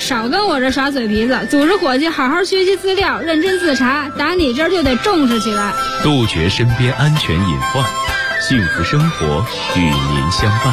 少跟我这耍嘴皮子，组织伙计好好学习资料，认真自查，打你这儿就得重视起来。 杜绝身边安全隐患，幸福生活与您相伴。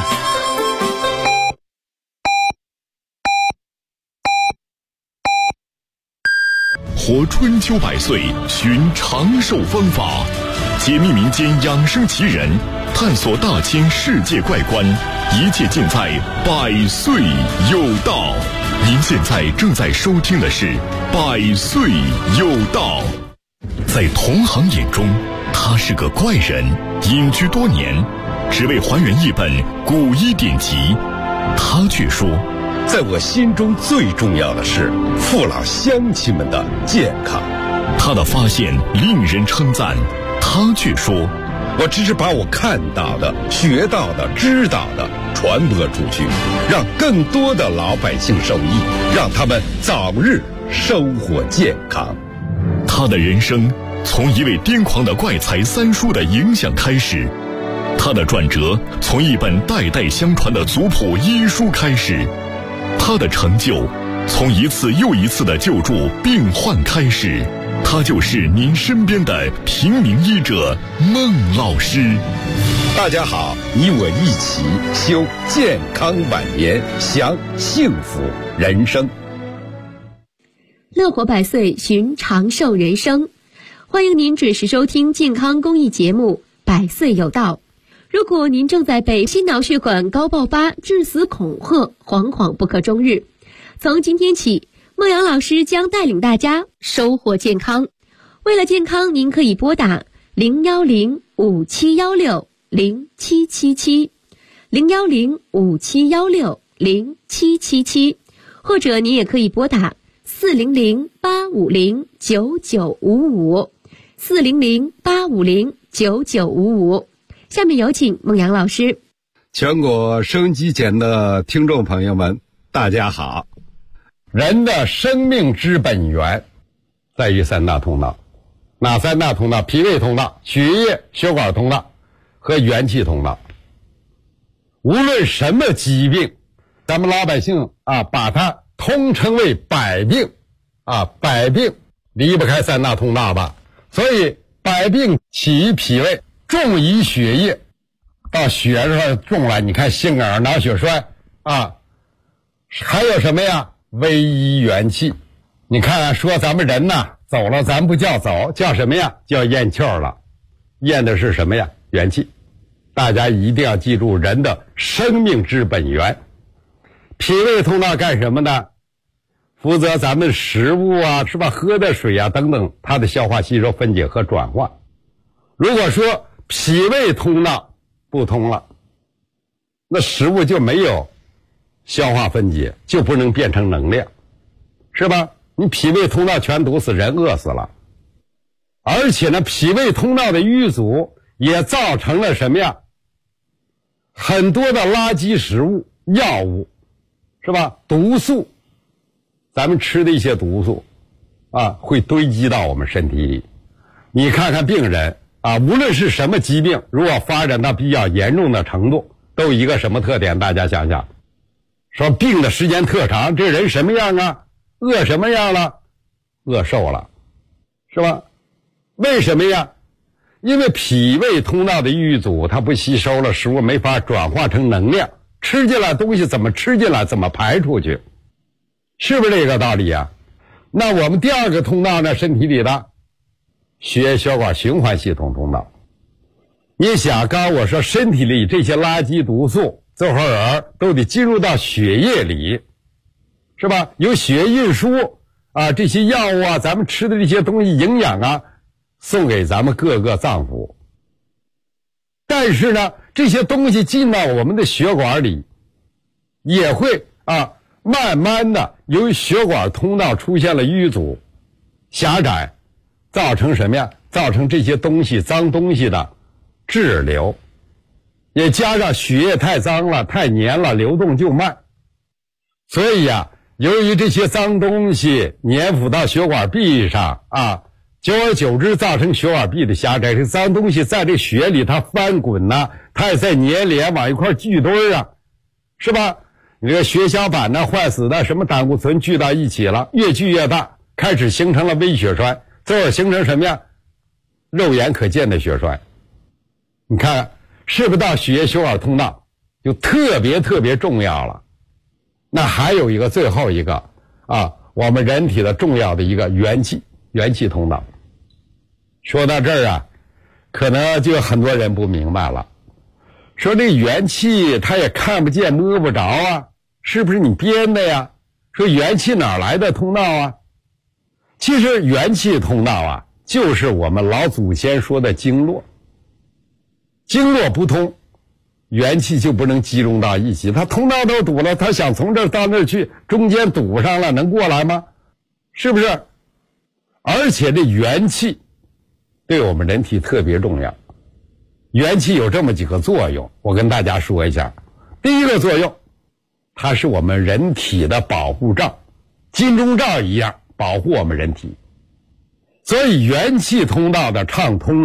活春秋百岁，寻长寿方法，解密民间养生奇人，探索大千世界怪观，一切尽在百岁有道。您现在正在收听的是百岁有道。在同行眼中，他是个怪人，隐居多年，只为还原一本古医典籍。他却说， 在我心中最重要的是父老乡亲们的健康。 他的发现令人称赞，他却说， 我只是把我看到的、学到的、知道的传播出去，让更多的老百姓受益，让他们早日生活健康。 他的人生从一位癫狂的怪才三叔的影响开始，他的转折从一本代代相传的族谱医书开始，他的成就从一次又一次的救助病患开始。他就是您身边的平民医者孟老师。 大家好，你我一起修健康晚年，享幸福人生。 乐活百岁，寻长寿人生。欢迎您准时收听健康公益节目《百岁有道》。如果您正在被心脑血管高爆发致死恐吓，惶惶不可终日，从今天起，孟阳老师将带领大家收获健康。为了健康，您可以拨打010-5716-0777 010-5716-0777，或者您也可以拨打400-850-9955 400-850-9955。下面有请孟阳老师。 全国收音机前的听众朋友们，大家好。人的生命之本源在于三大通道。哪三大通道？脾胃通道、血液血管通道和元气通道。无论什么疾病，咱们老百姓把它通称为百病百病离不开三大通道吧。所以百病起于脾胃，重于血液，到血上重了，你看心梗、脑血栓还有什么呀？危医元气。你看说咱们人呐走了，咱不叫走，叫什么呀？叫咽气儿了。咽的是什么呀？元气。大家一定要记住人的生命之本源。脾胃通道干什么呢？负责咱们食物是吧？喝的水等等，它的消化吸收分解和转化。如果说脾胃通道不通了，那食物就没有消化分解，就不能变成能量，是吧？你脾胃通道全堵死，人饿死了。而且呢，脾胃通道的淤阻也造成了什么呀？很多的垃圾食物、药物，是吧？毒素，咱们吃的一些毒素会堆积到我们身体里。你看看病人无论是什么疾病，如果发展到比较严重的程度，都有一个什么特点？大家想想，说病的时间特长，这人什么样啊？饿什么样了？饿瘦了，是吧？为什么呀？因为脾胃通道的淤阻，它不吸收了食物，没法转化成能量，吃进来东西怎么吃进来，怎么排出去，是不是这个道理啊？那我们第二个通道呢，身体里的血液血管循环系统通道。你想，刚刚我说身体里这些垃圾毒素最后都得进入到血液里，是吧？由血液运输这些药物咱们吃的这些东西营养送给咱们各个脏腑。但是呢，这些东西进到我们的血管里，也会慢慢的由于血管通道出现了淤阻、狭窄，造成什么呀？造成这些东西脏东西的滞留，也加上血液太脏了、太黏了，流动就慢。所以由于这些脏东西粘附到血管壁上久而久之造成血管壁的狭窄，这脏东西在这血里它翻滚它也在粘连往一块聚堆是吧？ 你这个血小板呢坏死的，什么胆固醇聚到一起了，越聚越大，开始形成了微血栓，最后形成什么呀？肉眼可见的血栓。你看是不是到血液循环通道就特别重要了？那还有一个最后一个我们人体的重要的一个元气通道。说到这儿可能就有很多人不明白了，说这元气它也看不见摸不着是不是你编的呀？说元气哪来的通道其实元气通道就是我们老祖先说的经络，经络不通，元气就不能集中到一起，它通道都堵了，它想从这儿到那儿去，中间堵上了，能过来吗？是不是？而且这元气对我们人体特别重要，元气有这么几个作用，我跟大家说一下。第一个作用，它是我们人体的保护罩，金钟罩一样保护我们人体。所以元气通道的畅通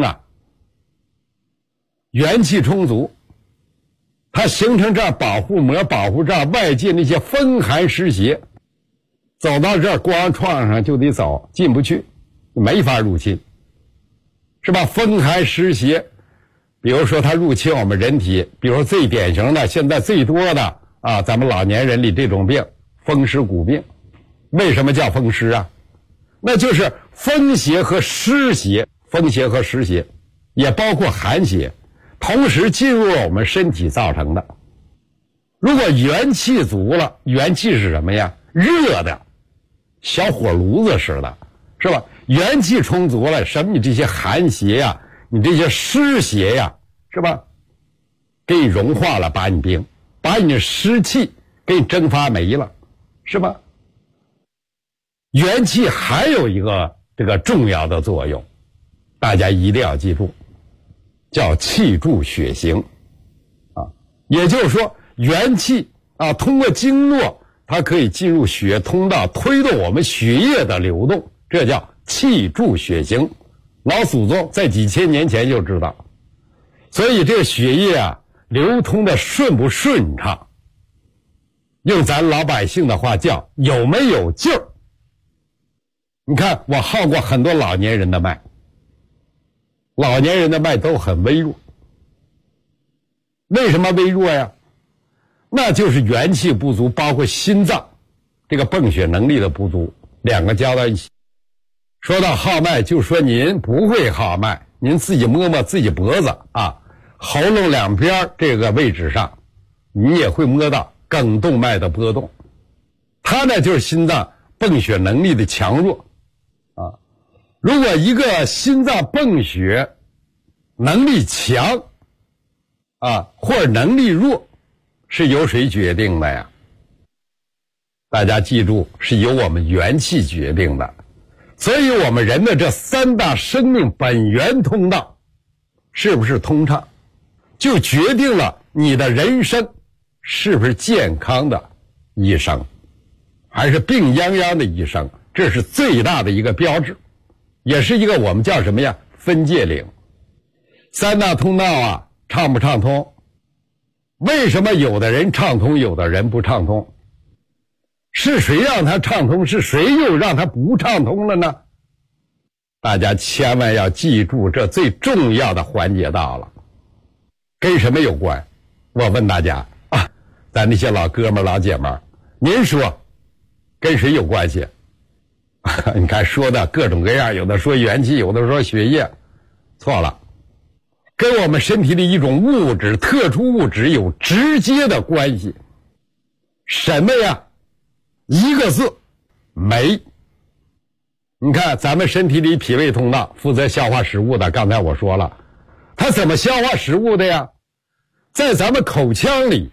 元气充足，它形成这保护膜、保护罩，外界那些风寒湿邪走到这儿光撞上就得走，进不去，没法入侵，是吧？风寒湿邪，比如说它入侵我们人体，比如说最典型的现在最多的咱们老年人里这种病，风湿骨病。为什么叫风湿那就是风邪和湿邪，也包括寒邪同时进入了我们身体造成的。如果元气足了，元气是什么呀？热的小火炉子似的，是吧？元气充足了，什么你这些寒邪你这些湿邪是吧？给你融化了，把你冰，把你的湿气给你蒸发没了，是吧？元气还有一个这个重要的作用，大家一定要记住，叫气助血行也就是说元气通过经络它可以进入血液通道，推动我们血液的流动，这叫气助血行。老祖宗在几千年前就知道，所以这个血液流通的顺不顺畅，用咱老百姓的话叫有没有劲儿。你看我号过很多老年人的脉，老年人的脉都很微弱。为什么微弱呀？那就是元气不足，包括心脏这个泵血能力的不足，两个加到一起。说到号脉，就说您不会号脉，您自己摸摸自己脖子喉咙两边这个位置上，你也会摸到梗动脉的波动。它呢就是心脏泵血能力的强弱如果一个心脏泵血能力强或者能力弱，是由谁决定的呀？大家记住，是由我们元气决定的。所以我们人的这三大生命本源通道是不是通畅，就决定了你的人生是不是健康的一生，还是病殃殃的一生。这是最大的一个标志，也是一个我们叫什么呀？分界岭。三大通道畅不畅通？为什么有的人畅通，有的人不畅通？是谁让他畅通，是谁又让他不畅通了呢？大家千万要记住，这最重要的环节到了。跟什么有关？我问大家咱那些老哥们老姐们，您说跟谁有关系？你看说的各种各样，有的说元气，有的说血液，错了，跟我们身体的一种物质，特殊物质有直接的关系。什么呀？一个字，酶。你看咱们身体里脾胃通道负责消化食物的，刚才我说了，它怎么消化食物的呀？在咱们口腔里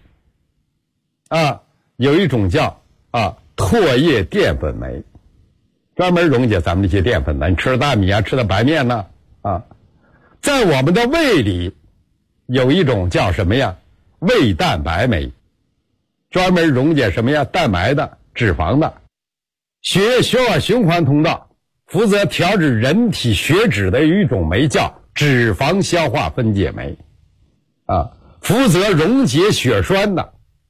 有一种叫唾液淀粉酶，专门溶解咱们这些淀粉的。你吃的大米吃的白面呢在我们的胃里有一种叫什么呀？胃蛋白酶，专门溶解什么呀？蛋白的、脂肪的。血液血管循环通道负责调制人体血脂的有一种酶叫脂肪消化分解酶负责溶解血栓的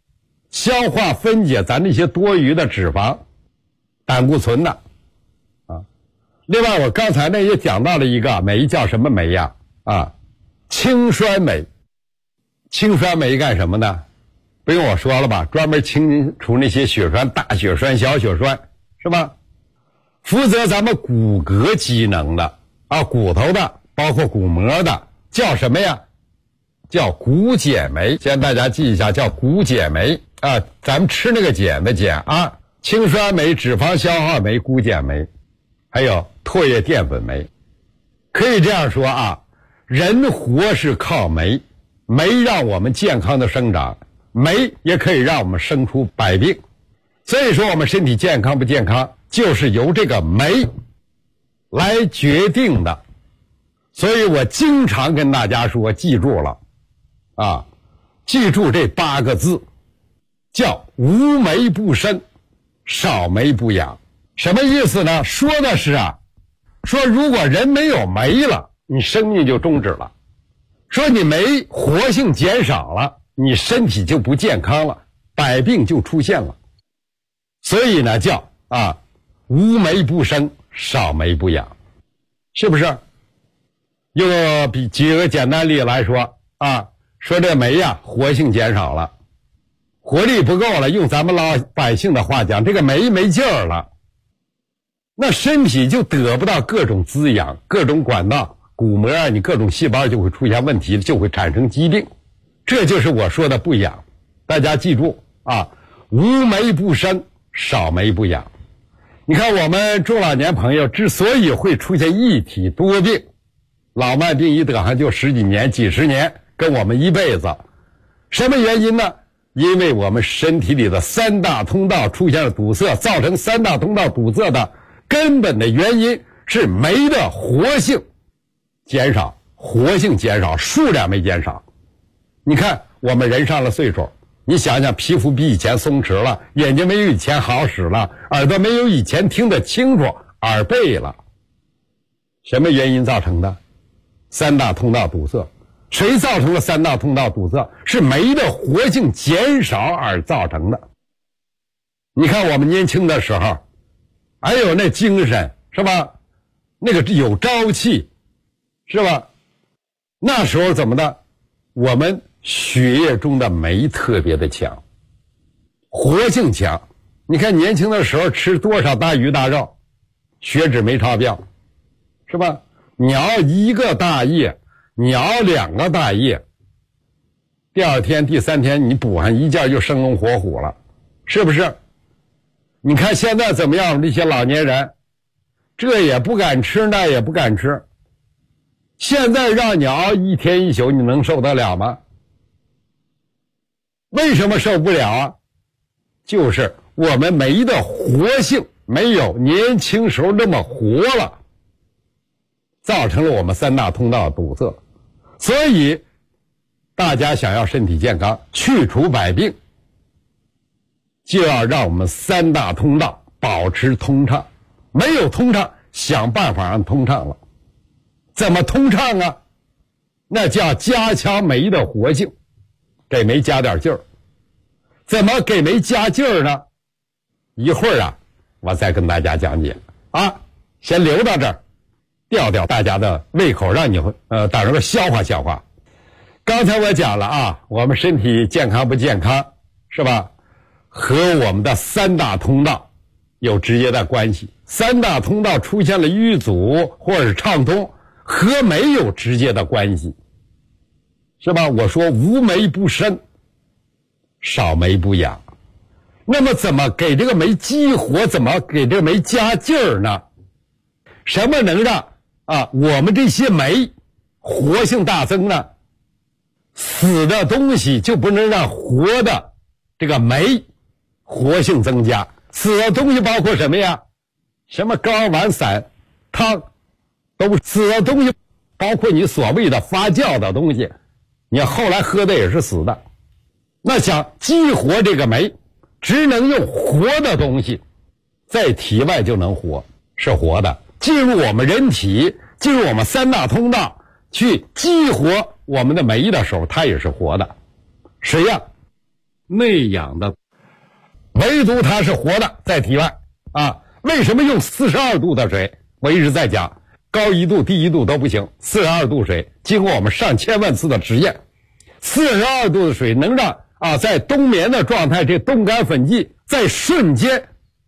消化分解咱那些多余的脂肪、胆固醇的啊。另外我刚才呢也讲到了一个酶，叫什么酶呀？氢酸酶。氢酸酶干什么呢？不用我说了吧，专门清除那些血栓、大血栓、小血栓，是吧？负责咱们骨骼机能的骨头的，包括骨膜的，叫什么呀？叫骨碱酶。先大家记一下，叫骨碱酶咱们吃那个碱的碱氢酸酶、脂肪消耗酶、骨碱酶，还有唾液淀粉酶。可以这样说人活是靠酶，酶让我们健康的生长，酶也可以让我们生出百病。所以说我们身体健康不健康，就是由这个酶来决定的。所以我经常跟大家说，记住了记住这8个字，叫无酶不生，少酶不养。什么意思呢？说的是说如果人没有酶了，你生命就终止了。说你酶活性减少了，你身体就不健康了，百病就出现了。所以呢叫无酶不生，少酶不养，是不是？又举个简单例子来说说这酶活性减少了，活力不够了，用咱们老百姓的话讲，这个酶没劲儿了，那身体就得不到各种滋养，各种管道，骨膜你各种细胞就会出现问题，就会产生疾病。这就是我说的不养。大家记住无酶不生，少酶不养。你看我们中老年朋友之所以会出现一体多病，老慢病一得上就10几年、几十年，跟我们一辈子，什么原因呢？因为我们身体里的3大通道出现了堵塞，造成3大通道堵塞的根本的原因是酶的活性减少，活性减少，数量没减少。你看我们人上了岁数，你想想，皮肤比以前松弛了，眼睛没有以前好使了，耳朵没有以前听得清楚，耳背了。什么原因造成的？3大通道堵塞。谁造成了3大通道堵塞？是酶的活性减少而造成的。你看我们年轻的时候还有那精神，是吧？那个有朝气，是吧？那时候怎么的？我们血液中的酶特别的强，活性强。你看年轻的时候吃多少大鱼大肉，血脂没超标，是吧？你熬1个大夜，你熬2个大夜，第2天第3天你补上一觉就生龙活虎了，是不是？你看现在怎么样？这些老年人这也不敢吃，那也不敢吃，现在让你熬1天1宿，你能受得了吗？为什么受不了就是我们酶的活性没有年轻时候那么活了，造成了我们3大通道堵塞。所以大家想要身体健康，去除百病，就要让我们3大通道保持通畅。没有通畅，想办法让通畅了。怎么通畅啊？那叫加强酶的活性，给酶加点劲儿。怎么给酶加劲儿呢？一会儿我再跟大家讲解先留到这儿，吊吊大家的胃口，让你到时候消化消化。刚才我讲了我们身体健康不健康，是吧？和我们的3大通道有直接的关系。3大通道出现了淤阻或者是畅通，和酶有直接的关系，是吧？我说无酶不生，少酶不养。那么怎么给这个酶激活，怎么给这个酶加劲儿呢？什么能让我们这些酶活性大增呢？死的东西就不能让活的这个酶活性增加。死的东西包括什么呀？什么膏丸散汤，都死的东西，包括你所谓的发酵的东西，你后来喝的也是死的。那想激活这个酶，只能用活的东西，在体外就能活，是活的，进入我们人体，进入我们3大通道，去激活我们的酶的时候，它也是活的。实际上内养的唯独它是活的在体外啊。为什么用42度的水？我一直在讲，高1度低1度都不行，42度水经过我们上千万次的实验，42度的水能让在冬眠的状态，这冻干粉剂在瞬间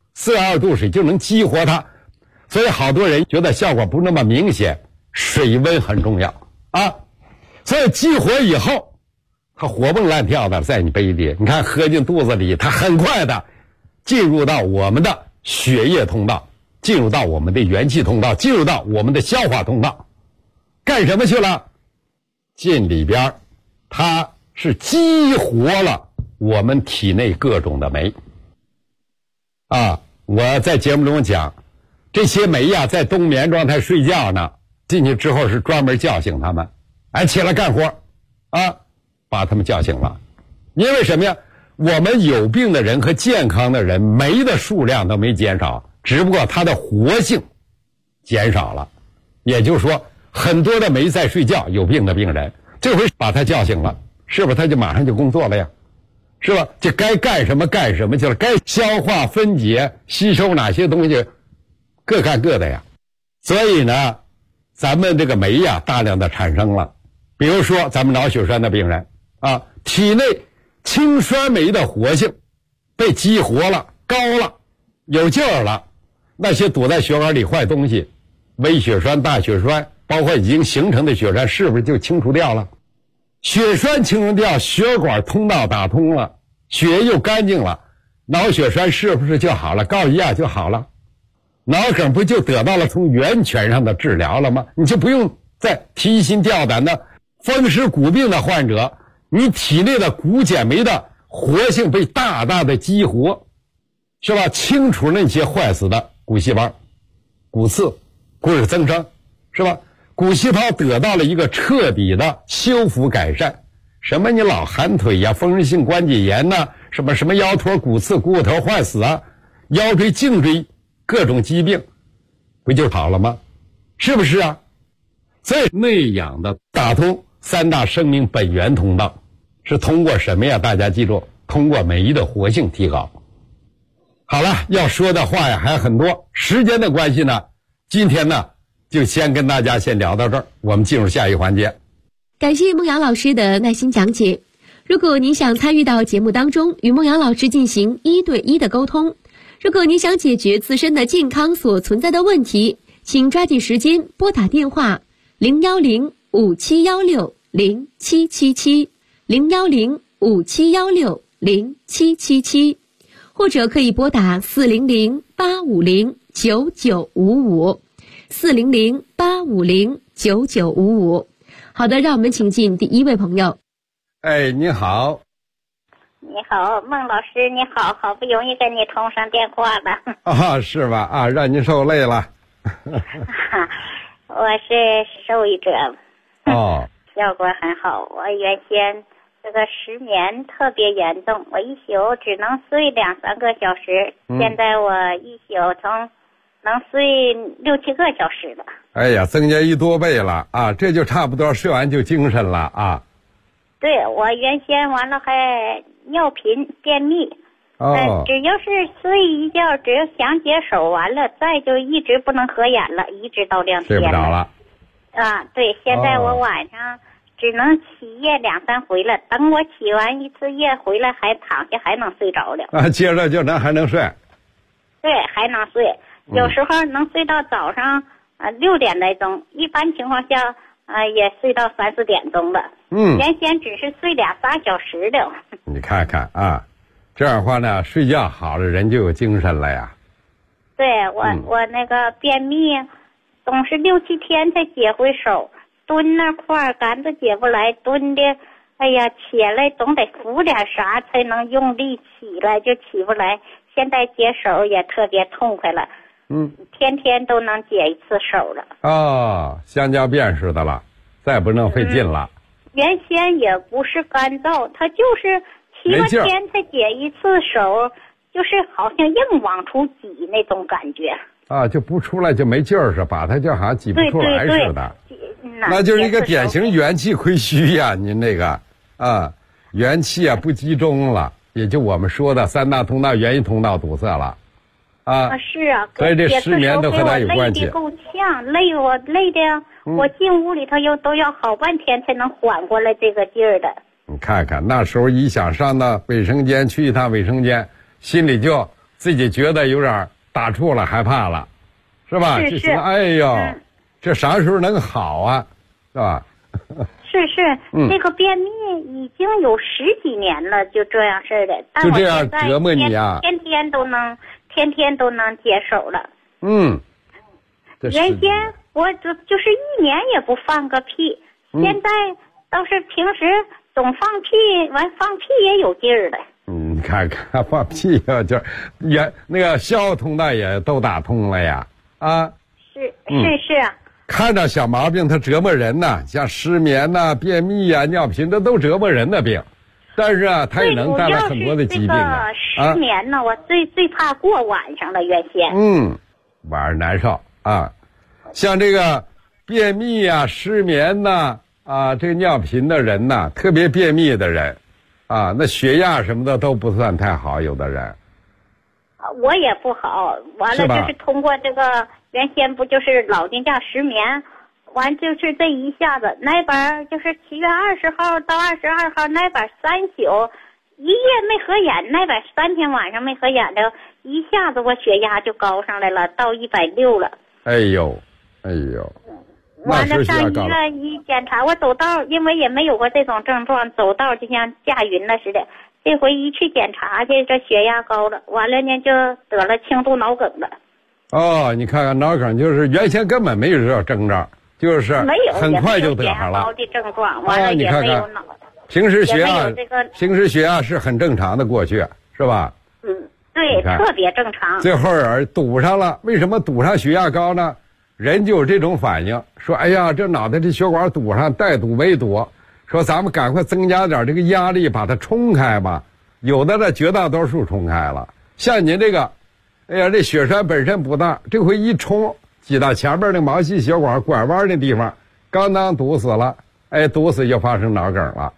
42度水就能激活它。所以好多人觉得效果不那么明显，水温很重要啊。所以激活以后，它活蹦乱跳的在你杯里，你看喝进肚子里，它很快的进入到我们的血液通道，进入到我们的元气通道，进入到我们的消化通道，干什么去了？进里边，它是激活了我们体内各种的酶啊。我在节目中讲，这些酶呀，在冬眠状态睡觉呢，进去之后是专门叫醒他们，起来干活啊，把他们叫醒了。因为什么呀？我们有病的人和健康的人酶的数量都没减少，只不过它的活性减少了。也就是说，很多的酶在睡觉，有病的病人这回把他叫醒了，是不是他就马上就工作了呀？是吧？就该干什么干什么去了，该消化分解吸收哪些东西各干各的呀。所以呢，咱们这个酶呀大量的产生了。比如说咱们脑血栓的病人啊，体内氢酸酶的活性被激活了，高了，有劲儿了，那些躲在血管里坏东西，微血栓、大血栓，包括已经形成的血栓，是不是就清除掉了？血栓清除掉，血管通道打通了，血又干净了，脑血栓是不是就好了？高一下就好了，脑梗不就得到了从源泉上的治疗了吗？你就不用再提心吊胆的风湿骨病的患者，你体内的骨碱酶的活性被大大的激活，是吧？清除那些坏死的骨细胞、骨刺、骨质增生，是吧？骨细胞得到了一个彻底的修复改善。什么你老寒腿呀、风湿性关节炎呐、什么腰托骨刺、股骨头坏死啊、腰椎颈椎各种疾病，不就好了吗？是不是啊？所以内养的打通三大生命本源通道是通过什么呀？大家记住，通过酶的活性提高。好了，要说的话呀还很多，时间的关系呢，今天呢就先跟大家先聊到这儿，我们进入下一个环节。 感谢孟瑶老师的耐心讲解。如果您想参与到节目当中，与孟瑶老师进行1对1的沟通，如果您想解决自身的健康所存在的问题，请抓紧时间拨打电话010-5716-0777 010-5716-0777，或者可以拨打400-850-9955 400-850-9955。好的，让我们请进第一位朋友。 你好。 你好，孟老师，你好，好不容易跟你通上电话了。 是吧？让您受累了。 我是受益者。效果很好。我原先这个失眠特别严重，我一宿只能睡2-3个小时，现在我一宿能睡6-7个小时了。 哎呀，增加1多倍了啊！这就差不多睡完就精神了啊。 对，我原先完了还尿频便秘，只要是睡一觉，只要想解手完了，再就一直不能合眼了，一直到2天睡不着了。 对，现在我晚上只能起夜2-3回了，等我起完一次夜回来还躺下还能睡着了。 接着就还能睡。 对，还能睡，有时候能睡到早上6点来钟，一般情况下也睡到3-4点钟了。原先只是睡2-3小时的。 你看看啊，这样的话呢，睡觉好了人就有精神了呀。 对，我那个便秘总是6-7天才解回手，蹲那块杆子解不来，蹲的哎呀起来总得扶点啥才能用力起来，就起不来。现在解手也特别痛快了。天天都能解一次手了。 香蕉便似的了，再不能费劲了。 原先也不是干燥，它就是7个天才解一次手，就是好像硬往出挤那种感觉。 就不出来就没劲儿似的，把它就好像挤不出来似的。那就是一个典型元气亏虚呀，您那个元气不集中了也就我们说的三大通道、元阴通道堵塞了。 是啊， 所以这失眠都和它有关系。 累得够呛，我累的，我进屋里头都要好半天才能缓过来这个劲儿的。 你看看那时候一想上到卫生间去一趟卫生间，心里就自己觉得有点打怵了，害怕了，是吧？ 是。 就说哎呦，这啥时候能好啊，是吧？ 是，这个便秘已经有10几年了，就这样式的。但就这样折磨你啊！ 天天都能接手了。原先我就是1年也不放个屁，现在倒是平时总放屁，放屁也有劲儿了。 你看看放屁啊，就是那个消化通道也都打通了呀， 是啊。 看着小毛病它折磨人呐，像失眠呐、便秘呀、尿频，这都折磨人的病。但是啊，它也能带来很多的疾病啊。 失眠呢，我最怕过晚上了，原先。 晚上难受啊。像这个便秘啊、失眠呐、这个尿频的人呐，特别便秘的人，那血压什么的都不算太好，有的人。 我也不好，完了就是通过这个，原先不就是老年假失眠，完就是这一下子那边就是7月20号到22号那边3宿一夜没合眼，那边3天晚上没合眼的，一下子我血压就高上来了，到160了。 哎呦， 完了上医院一检查，我走道因为也没有过这种症状，走道就像驾云了似的。这回一去检查去，这血压高了，完了呢就得了轻度脑梗了。 你看看脑梗就是原先根本没有这征兆，就是很快就得上了。 高的症状，完了也没有脑。 平时血压是很正常的，过去是吧？ 对，特别正常。 最后堵上了，为什么堵上血压高呢？人就有这种反应，说哎呀，这脑袋这血管堵上，带堵没堵，说咱们赶快增加点这个压力，把它冲开吧。有的呢，绝大多数冲开了。像您这个，哎呀，这血栓本身不大，这回一冲，挤到前面那毛细血管拐弯那地方，刚当堵死了，堵死就发生脑梗了。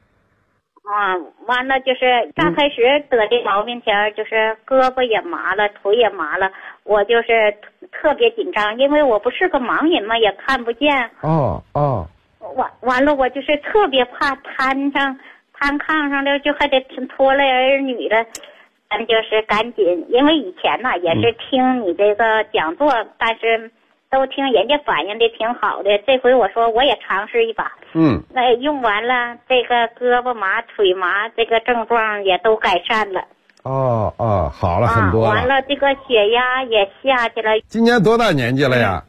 完了就是刚开始得这毛病前，就是胳膊也麻了，腿也麻了，我就是特别紧张，因为我不是个盲人嘛，也看不见。完了，我就是特别怕瘫炕上了，就还得拖累儿女了。咱就是赶紧，因为以前呢也是听你这个讲座，但是都听人家反应的挺好的。这回我说我也尝试一把。那用完了，这个胳膊麻、腿麻，这个症状也都改善了。 好了很多了。 完了，这个血压也下去了。 今年多大年纪了呀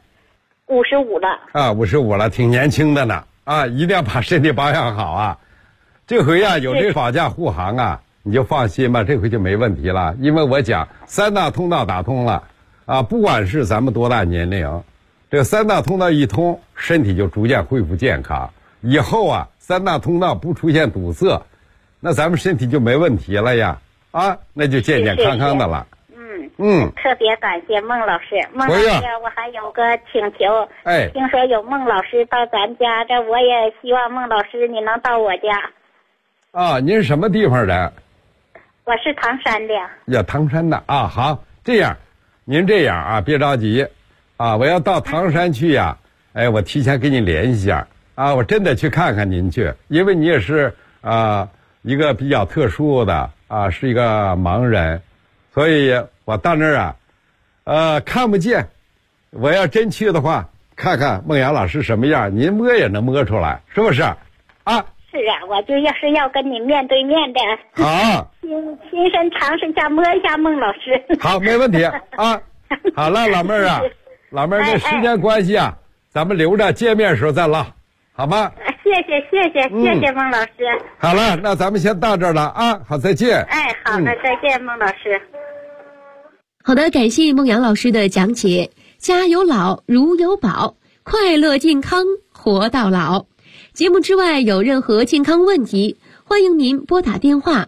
？55了。 55了，挺年轻的呢。一定要把身体保养好啊。这回有这保驾护航啊，你就放心吧，这回就没问题了。因为我讲3大通道打通了不管是咱们多大年龄，这个3大通道一通，身体就逐渐恢复健康。以后3大通道不出现堵塞，那咱们身体就没问题了呀那就健健康康的了。 特别感谢孟老师。孟老师，我还有个请求。听说有孟老师到咱家，这我也希望孟老师你能到我家。 您是什么地方的？ 我是唐山的。 唐山的好，这样，您这样别着急我要到唐山去我提前跟你联系一下我真的去看看您去，因为你也是一个比较特殊的是一个盲人，所以我到那儿看不见。我要真去的话，看看孟阳老师什么样，您摸也能摸出来，是不是是我就是要跟你面对面的。 好， 亲身尝试一下，摸一下孟老师。 好，没问题好了，老妹儿老妹儿，这时间关系咱们留着见面时候再唠，好吗？ 谢谢孟老师。 好了，那咱们先到这儿了好，再见。 好的，再见孟老师。 好的，感谢孟阳老师的讲解。家有老，如有宝，快乐健康活到老。节目之外有任何健康问题，欢迎您拨打电话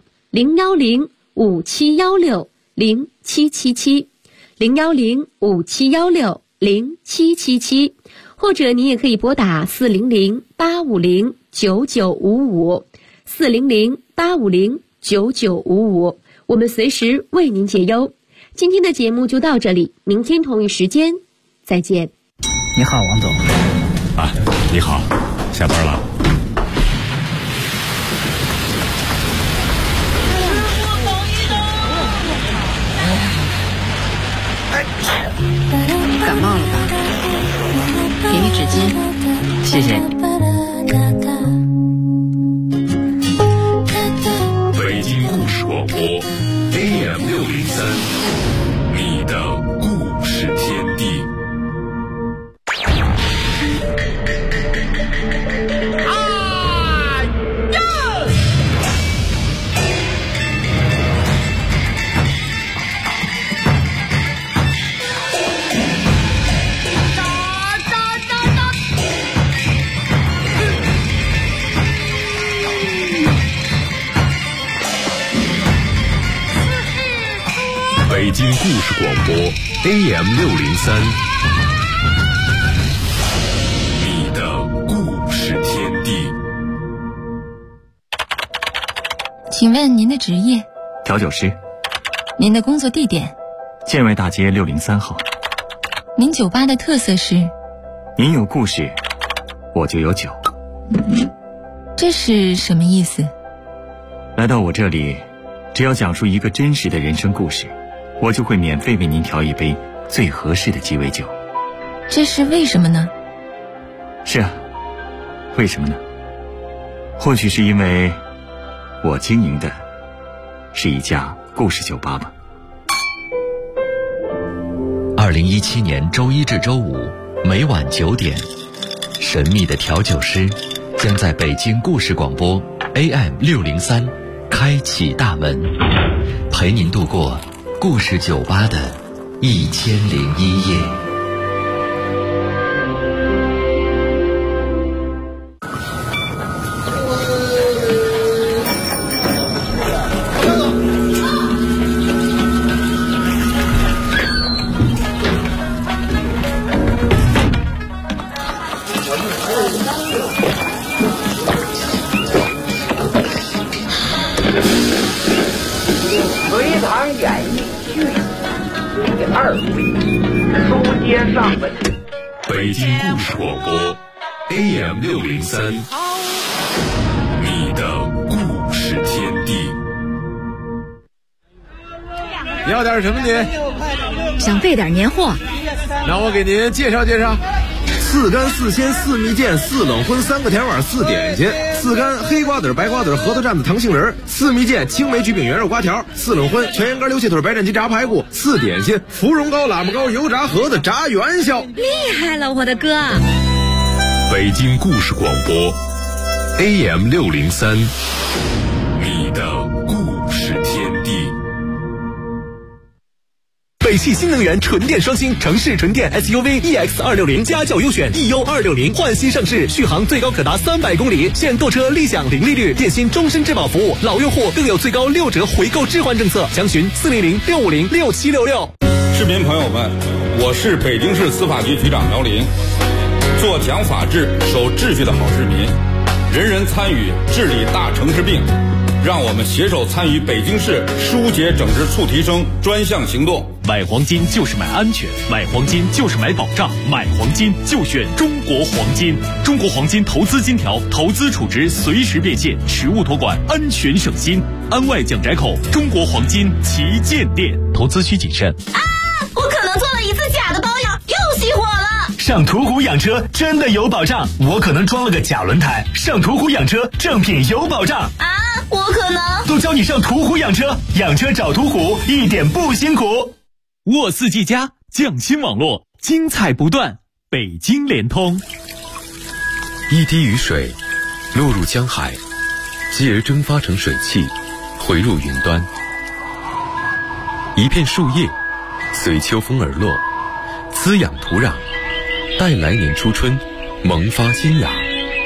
010-5716-0777 010-5716-0777，或者您也可以拨打400-850-9955 400-850-9955。 9955，我们随时为您解忧。今天的节目就到这里，明天同一时间再见。 你好，王总。 啊，你好，下班了。 感冒了吧？给你纸巾，谢谢你。 北京故事广播 AM603，你的故事天地。北京故事广播 AM603，你的故事天地。 请问您的职业？ 调酒师。 您的工作地点？ 建外大街603号。 您酒吧的特色是？ 您有故事，我就有酒。 这是什么意思？ 来到我这里，只要讲述一个真实的人生故事，我就会免费为您调一杯最合适的鸡尾酒。 这是为什么呢？ 是啊，为什么呢？或许是因为我经营的是一家故事酒吧吧。 2017年周一至周五每晚9点，神秘的调酒师将在北京故事广播 AM603开启大门，陪您度过故事酒吧的1001夜。 隋唐演义续第2回，书接上文。 北京故事广播 AM603，你的故事天地。 你要点什么您？ 想备点年货。 那我给您介绍介绍。 4干4鲜4蜜饯4冷荤3个甜碗4点心，4干黑瓜子白瓜子核桃蘸子糖杏仁，4蜜饯青梅焗饼圆肉瓜条，4冷荤全羊肝溜蟹腿白斩鸡炸排骨，4点心芙蓉糕喇嘛糕油炸盒子炸元宵。 厉害了，我的哥！ 北京故事广播 AM603，你的故事天地。 北汽新能源纯电双星城市纯电 SUV EX260家轿优选 EU260焕新上市，续航最高可达300公里，现购车立享零利率，电信终身质保服务，老用户更有最高6折回购置换政策，详询400-650-6766。 市民朋友们，我是北京市司法局局长苗林，做讲法治、守秩序的好市民，人人参与治理大城市病。让我们携手参与北京市疏解整治促提升专项行动。 买黄金就是买安全，买黄金就是买保障，买黄金就选中国黄金。中国黄金投资金条，投资储值随时变现，实物托管，安全省心。安外蒋宅口中国黄金旗舰店，投资需谨慎。 啊！我可能做了一次假的保养，又熄火了。 上途虎养车真的有保障，我可能装了个假轮胎。上途虎养车正品有保障啊！我可能都教你上途虎养车，养车找途虎一点不辛苦。沃4G+匠心网络，精彩不断。北京联通。 一滴雨水落入江海，继而蒸发成水汽，回入云端。一片树叶随秋风而落，滋养土壤，待来年初春萌发新芽。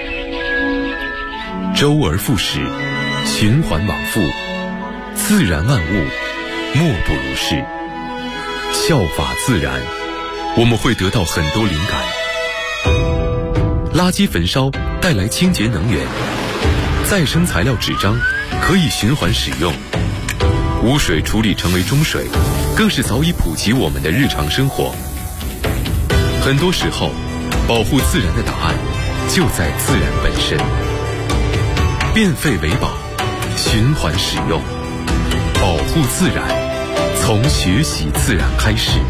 周而复始，循环往复，自然万物莫不如是。效法自然，我们会得到很多灵感。垃圾焚烧带来清洁能源，再生材料纸张可以循环使用。污水处理成为中水，更是早已普及我们的日常生活。很多时候，保护自然的答案就在自然本身。变废为宝，循环使用，保护自然，从学习自然开始。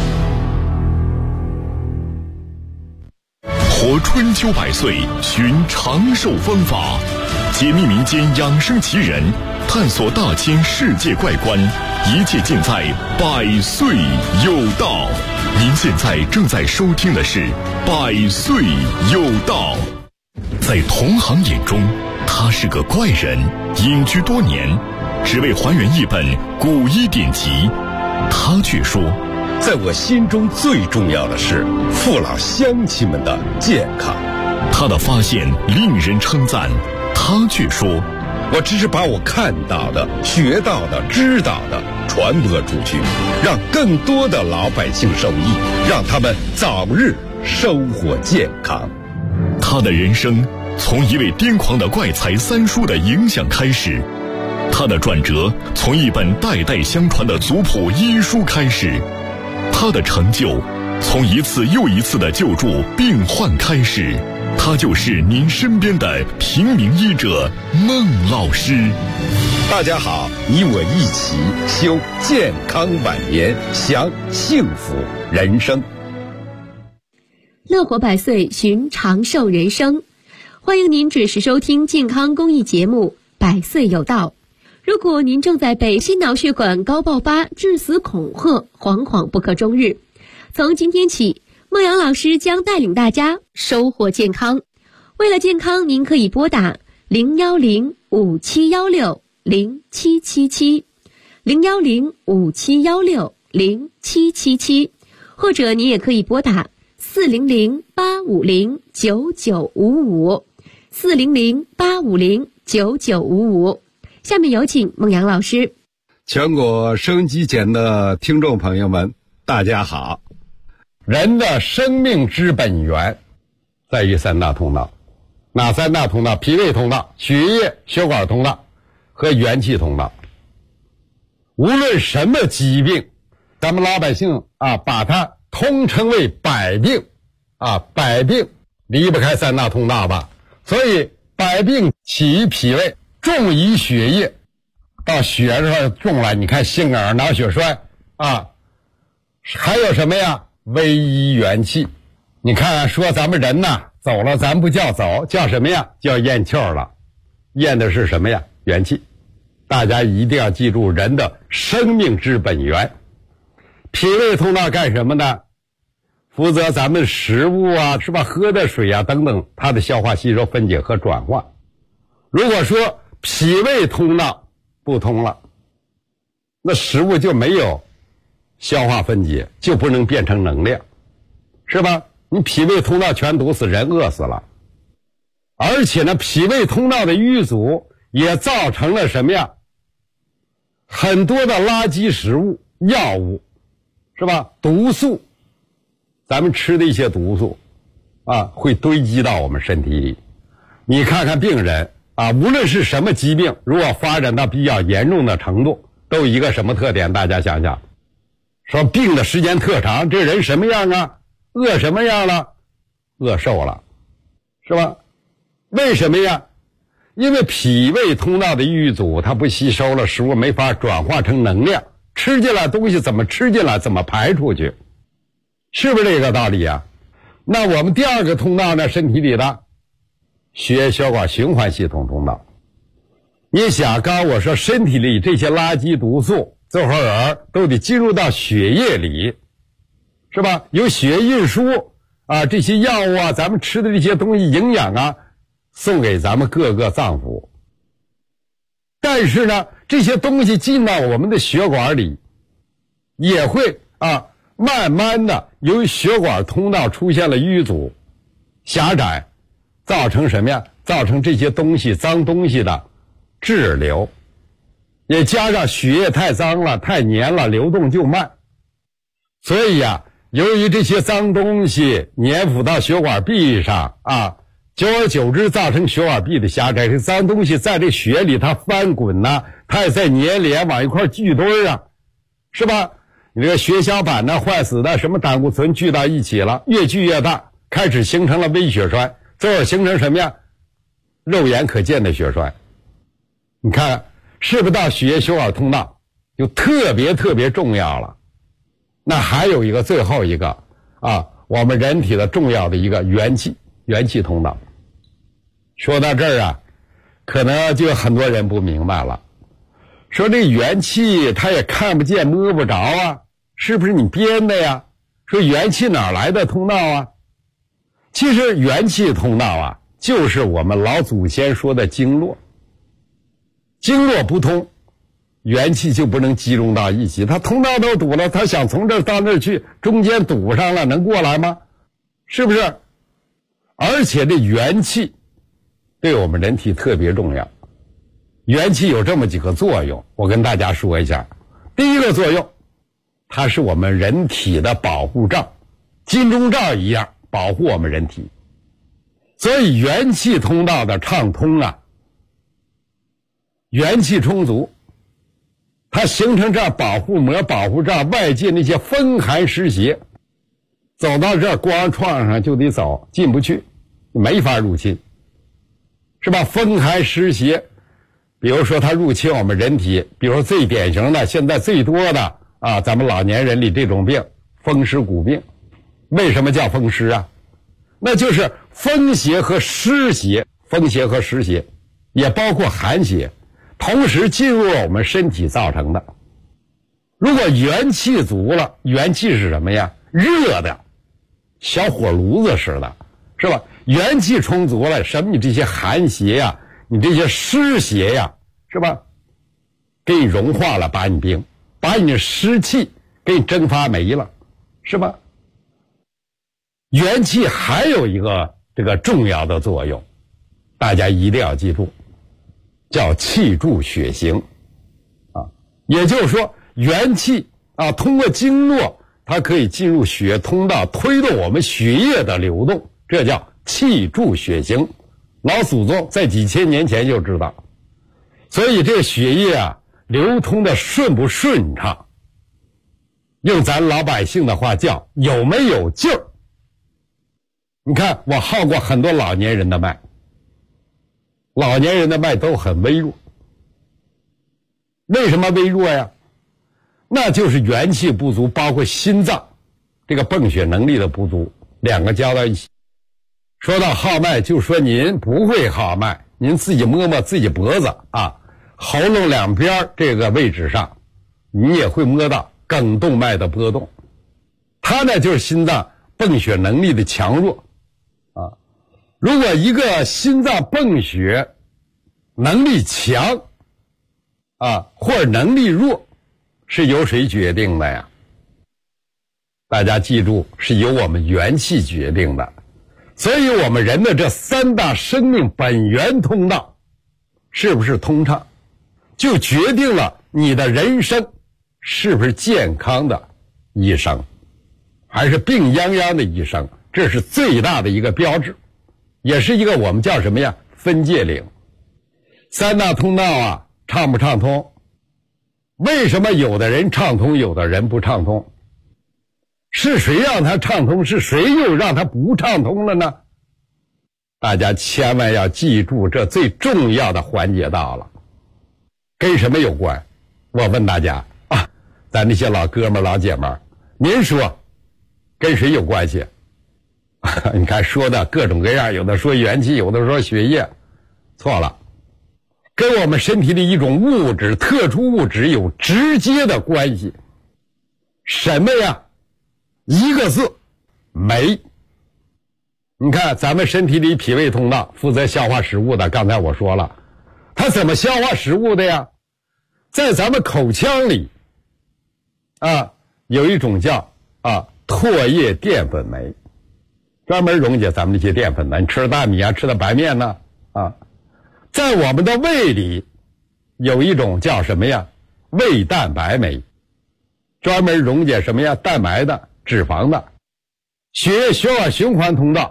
活春秋百岁，寻长寿方法，解密民间养生奇人，探索大千世界怪观，一切尽在百岁有道。您现在正在收听的是百岁有道。在同行眼中，他是个怪人，隐居多年，只为还原一本古医典籍。他却说， 在我心中最重要的是父老乡亲们的健康。 他的发现令人称赞，他却说， 我只是把我看到的、学到的、知道的传播出去，让更多的老百姓受益，让他们早日收获健康。 他的人生从一位癫狂的怪才三叔的影响开始，他的转折从一本代代相传的族谱医书开始，他的成就从一次又一次的救助病患开始。他就是您身边的平民医者孟老师。 大家好，你我一起修健康晚年，享幸福人生。 乐活百岁，寻长寿人生。欢迎您准时收听健康公益节目《百岁有道》。如果您正在被心脑血管高爆发、致死恐吓，惶惶不可终日，从今天起，孟阳老师将带领大家收获健康。为了健康，您可以拨打010-5716-0777 010-5716-0777，或者您也可以拨打400-850-9955 400-850-9955。下面有请孟阳老师。 全国收音机前的听众朋友们，大家好。人的生命之本源在于三大通道。哪三大通道？脾胃通道、血液血管通道和元气通道。无论什么疾病，咱们老百姓把它通称为百病百病离不开三大通道吧。所以百病起于脾胃，重于血液，到血上重了，你看心梗、脑血栓还有什么呀？危医元气。你看说咱们人呐走了，咱不叫走，叫什么呀？叫咽气儿了。咽的是什么呀？元气。大家一定要记住人的生命之本源。脾胃通道干什么呢？负责咱们食物是吧？喝的水等等，它的消化吸收分解和转化。如果说脾胃通道不通了，那食物就没有消化分解，就不能变成能量，是吧？你脾胃通道全堵死，人饿死了。而且呢，脾胃通道的淤阻也造成了什么呀？很多的垃圾食物、药物，是吧？毒素，咱们吃的一些毒素会堆积到我们身体里。你看看病人无论是什么疾病，如果发展到比较严重的程度，都有一个什么特点？大家想想，说病的时间特长，这人什么样啊？饿什么样了？饿瘦了，是吧？为什么呀？因为脾胃通道的淤阻，它不吸收了食物，没法转化成能量，吃进来东西怎么吃进来，怎么排出去，是不是这个道理啊？那我们第二个通道呢？身体里的血液血管循环系统通道。你想，刚刚我说身体里这些垃圾毒素最后都得进入到血液里，是吧？由血运输这些药物咱们吃的这些东西营养送给咱们各个脏腑。但是呢，这些东西进到我们的血管里，也会慢慢的由于血管通道出现了淤阻、狭窄，造成什么呀？造成这些东西脏东西的滞留，也加上血液太脏了、太黏了，流动就慢。所以由于这些脏东西粘附到血管壁上就久而久之造成血管壁的狭窄，这脏东西在这血里它翻滚呐，它也在粘连往一块聚堆啊，是吧？你这个血小板呢坏死的，什么胆固醇聚到一起了，越聚越大，开始形成了微血栓，最后形成什么呀？肉眼可见的血栓。你看是不是到血液血管通道就特别重要了？那还有一个最后一个啊，我们人体的重要的一个元气通道。说到这儿啊，可能就有很多人不明白了，说这元气它也看不见摸不着啊，是不是你编的呀？说元气哪来的通道啊？其实元气通道啊，就是我们老祖先说的经络。经络不通，元气就不能集中到一起，它通道都堵了，它想从这儿到那儿去，中间堵上了，能过来吗？是不是？而且这元气对我们人体特别重要。元气有这么几个作用，我跟大家说一下。第一个作用，它是我们人体的保护罩，金钟罩一样保护我们人体。所以元气通道的畅通啊，元气充足，它形成这保护膜、保护罩，外界那些风寒湿邪走到这儿光创上就得走，进不去，没法入侵，是吧？风寒湿邪，比如说它入侵我们人体，比如说最典型的现在最多的啊，咱们老年人里这种病，风湿骨病。为什么叫风湿啊？那就是风邪和湿邪，风邪和湿邪也包括寒邪同时进入了我们身体造成的。如果元气足了，元气是什么呀？热的小火炉子似的，是吧？元气充足了，什么你这些寒邪呀，你这些湿邪呀，是吧？给你融化了，把你冰，把你的湿气给你蒸发没了，是吧？元气还有一个这个重要的作用，大家一定要记住，叫气助血行啊。也就是说元气啊，通过经络它可以进入血通道，推动我们血液的流动，这叫气助血行。老祖宗在几千年前就知道，所以这血液啊流通的顺不顺畅，用咱老百姓的话叫有没有劲儿。你看我号过很多老年人的脉，老年人的脉都很微弱。为什么微弱呀？那就是元气不足，包括心脏这个泵血能力的不足，两个加到一起。说到号脉，就说您不会号脉，您自己摸摸自己脖子啊，喉咙两边这个位置上，你也会摸到梗动脉的波动。它呢就是心脏泵血能力的强弱啊。如果一个心脏泵血能力强啊，或者能力弱，是由谁决定的呀？大家记住，是由我们元气决定的。所以我们人的这三大生命本源通道是不是通畅，就决定了你的人生是不是健康的一生，还是病殃殃的一生。这是最大的一个标志，也是一个我们叫什么呀？分界岭。三大通道啊，畅不畅通？为什么有的人畅通，有的人不畅通？是谁让他畅通？是谁又让他不畅通了呢？大家千万要记住，这最重要的环节到了。跟什么有关？我问大家啊，咱这些老哥们老姐们，您说跟谁有关系？你看说的各种各样，有的说元气，有的说血液，错了，跟我们身体的一种物质，特殊物质有直接的关系。什么呀？一个字，酶。你看咱们身体里脾胃通道负责消化食物的，刚才我说了，它怎么消化食物的呀？在咱们口腔里啊，有一种叫唾液淀粉酶，专门溶解咱们这些淀粉的。你吃的大米啊，吃的白面呢啊。在我们的胃里有一种叫什么呀？胃蛋白酶，专门溶解什么呀？蛋白的、脂肪的。血液血管循环通道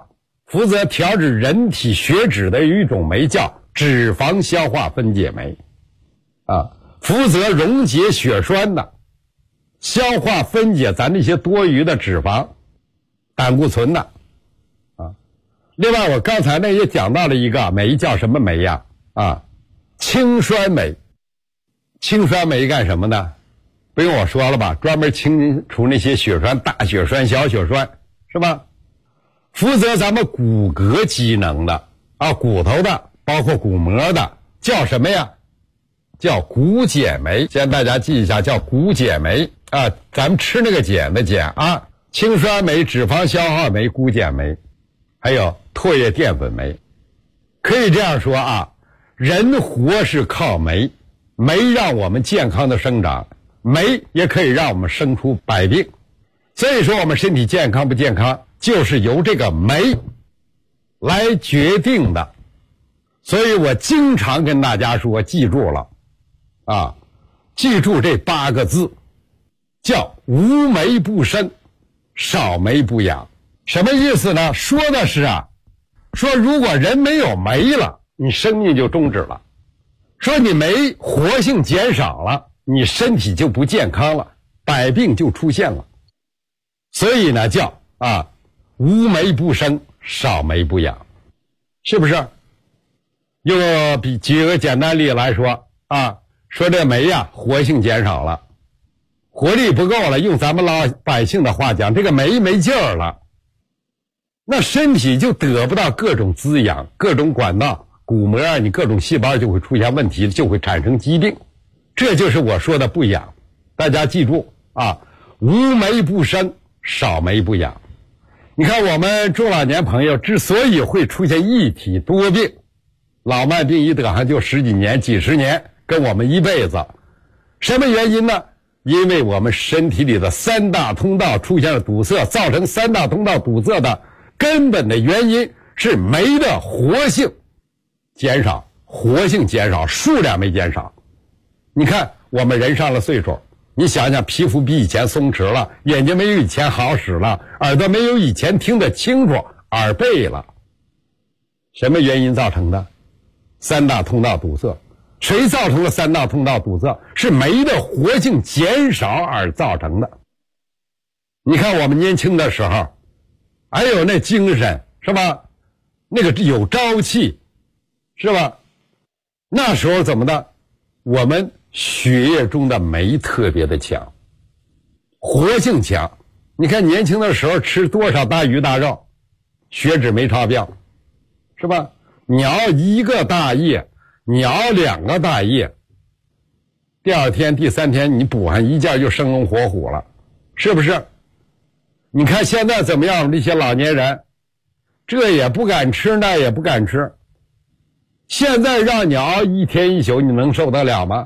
负责调制人体血脂的有一种酶叫脂肪消化分解酶啊，负责溶解血栓的，消化分解咱这些多余的脂肪、胆固醇的啊。另外我刚才呢也讲到了一个酶，叫什么酶呀？氢酸酶。氢酸酶干什么呢？不用我说了吧，专门清除那些血栓、大血栓、小血栓，是吧？负责咱们骨骼机能的骨头的，包括骨膜的，叫什么呀？叫骨碱酶。先大家记一下，叫骨碱酶啊，咱们吃那个碱的碱啊。氢酸酶、脂肪消化酶、骨碱酶，还有唾液淀粉酶。可以这样说啊，人活是靠酶，酶让我们健康的生长，酶也可以让我们生出百病。所以说我们身体健康不健康，就是由这个酶来决定的。所以我经常跟大家说，记住了记住这8个字，叫无酶不生，少酶不养。什么意思呢？说的是说如果人没有酶了，你生命就终止了。说你酶活性减少了，你身体就不健康了，百病就出现了。所以呢叫无酶不生，少酶不养，是不是？又举个简单例子来说说这酶活性减少了，活力不够了，用咱们老百姓的话讲，这个酶没劲儿了，那身体就得不到各种滋养，各种管道，骨膜你各种细胞就会出现问题，就会产生疾病。这就是我说的不养。大家记住无酶不生，少酶不养。你看我们中老年朋友之所以会出现一体多病，老慢病一得上就10几年、几十年，跟我们一辈子，什么原因呢？因为我们身体里的3大通道出现了堵塞，造成3大通道堵塞的根本的原因是酶的活性减少，活性减少，数量没减少。你看我们人上了岁数，你想想，皮肤比以前松弛了，眼睛没有以前好使了，耳朵没有以前听得清楚，耳背了。什么原因造成的？3大通道堵塞。谁造成了3大通道堵塞？是酶的活性减少而造成的。你看我们年轻的时候，还有那精神，是吧？那个有朝气，是吧？那时候怎么的？我们血液中的酶特别的强，活性强。你看年轻的时候吃多少大鱼大肉，血脂没超标，是吧？你熬1个大夜，你熬2个大夜，第2天第3天你补上一觉就生龙活虎了，是不是？你看现在怎么样？这些老年人这也不敢吃，那也不敢吃，现在让你熬1天1宿，你能受得了吗？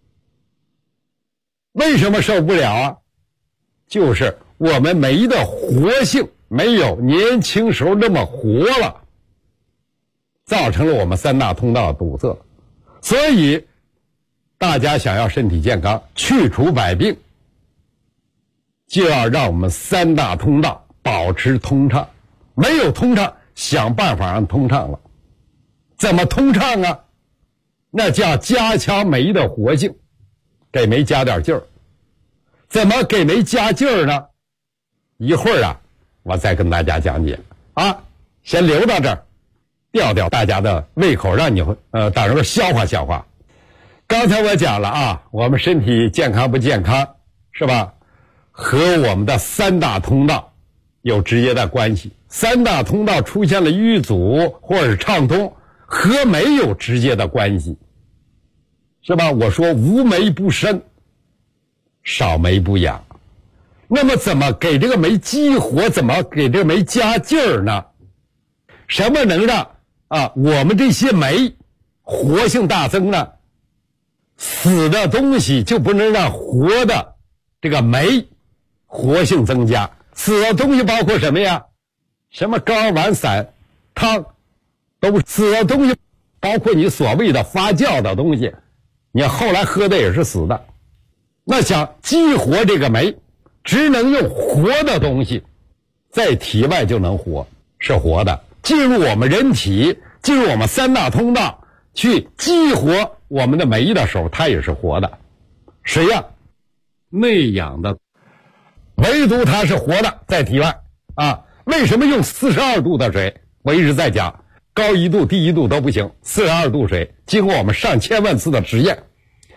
为什么受不了就是我们酶的活性没有年轻时候那么活了，造成了我们3大通道堵塞。所以大家想要身体健康，去除百病，就要让我们3大通道保持通畅。没有通畅，想办法让通畅了。怎么通畅那叫加强酶的活性，给酶加点劲儿。怎么给酶加劲儿呢？一会儿我再跟大家讲解先留到这儿，吊吊大家的胃口，让你到时候消化消化。刚才我讲了我们身体健康不健康，是吧？和我们的3大通道有直接的关系。3大通道出现了淤阻或者是畅通，和酶有直接的关系，是吧？我说无酶不生，少酶不养。那么怎么给这个酶激活，怎么给这个酶加劲儿呢？什么能让我们这些酶活性大增呢？死的东西就不能让活的这个酶活性增加。死的东西包括什么呀？什么膏丸散汤，都死的东西，包括你所谓的发酵的东西，你后来喝的也是死的。那想激活这个酶，只能用活的东西，在体外就能活，是活的。 进入我们人体，进入我们三大通道，去激活我们的酶的时候，它也是活的。谁呀？内氧的，唯独它是活的，在体外啊。为什么用42度的水？我一直在讲，高1度、低1度都不行，42度水，经过我们上千万次的实验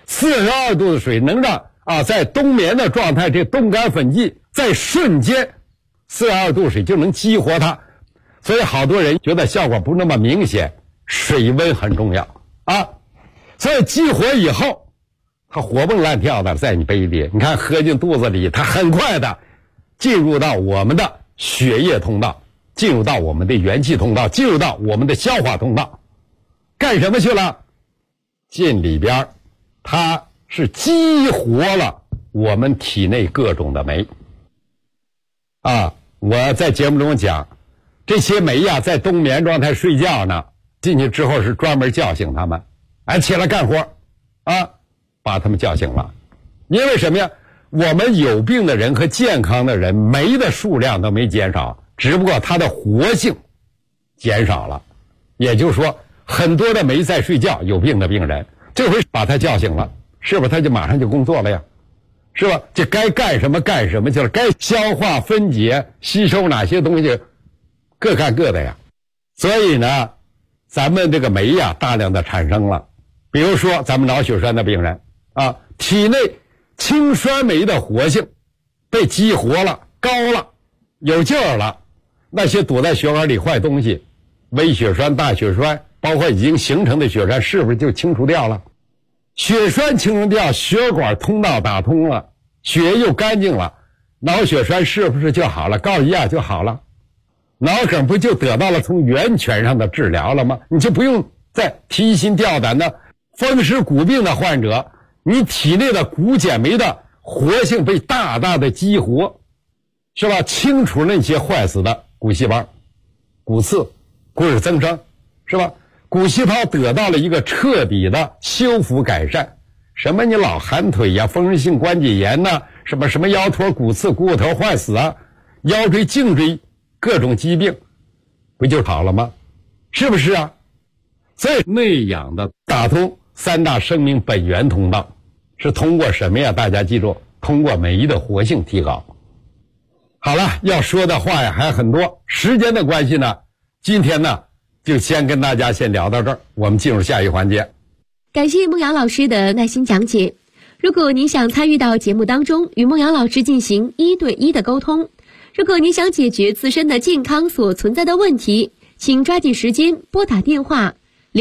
，42度的水能让在冬眠的状态，这冻干粉剂在瞬间，42度水就能激活它。所以好多人觉得效果不那么明显，水温很重要啊。所以激活以后，它活蹦乱跳的在你杯里，你看喝进肚子里，它很快的进入到我们的血液通道，进入到我们的元气通道，进入到我们的消化通道，干什么去了？进里边，它是激活了我们体内各种的酶啊。我在节目中讲，这些酶呀，在冬眠状态睡觉呢，进去之后是专门叫醒他们，起来干活啊，把他们叫醒了。因为什么呀？我们有病的人和健康的人酶的数量都没减少，只不过它的活性减少了。也就是说，很多的酶在睡觉，有病的病人这回把他叫醒了，是不是他就马上就工作了呀？是吧？这该干什么干什么去了，该消化分解吸收哪些东西各干各的呀。所以呢，咱们这个酶呀大量的产生了。比如说咱们脑血栓的病人啊，体内氢酸酶的活性被激活了，高了，有劲儿了，那些躲在血管里坏东西，微血栓、大血栓，包括已经形成的血栓，是不是就清除掉了？血栓清除掉，血管通道打通了，血又干净了，脑血栓是不是就好了？高一下就好了，脑梗不就得到了从源泉上的治疗了吗？你就不用再提心吊胆的风湿骨病的患者，你体内的骨碱酶的活性被大大的激活，是吧？清除那些坏死的骨细胞、骨刺、骨质增生，是吧？骨细胞得到了一个彻底的修复改善。什么你老寒腿呀、风湿性关节炎呐、什么腰托骨刺、股骨头坏死啊、腰椎颈椎各种疾病，不就好了吗？是不是啊？所以内氧的打通三大生命本源通道是通过什么呀？大家记住，通过酶的活性提高。好了，要说的话呀还很多，时间的关系呢，今天呢就先跟大家先聊到这儿，我们进入下一环节。 感谢孟瑶老师的耐心讲解。如果您想参与到节目当中，与孟瑶老师进行1对1的沟通，如果您想解决自身的健康所存在的问题，请抓紧时间拨打电话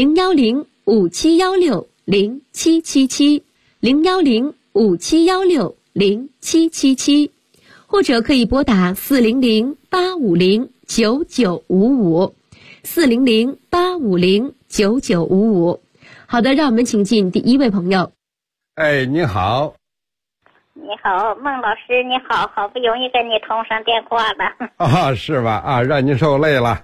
010-5716-0777 010-5716-0777，或者可以拨打400-850-9955 400-850-9955。好的，让我们请进第一位朋友。 你好。 你好，孟老师，你好，好不容易跟你通上电话了。 是吧？让您受累了。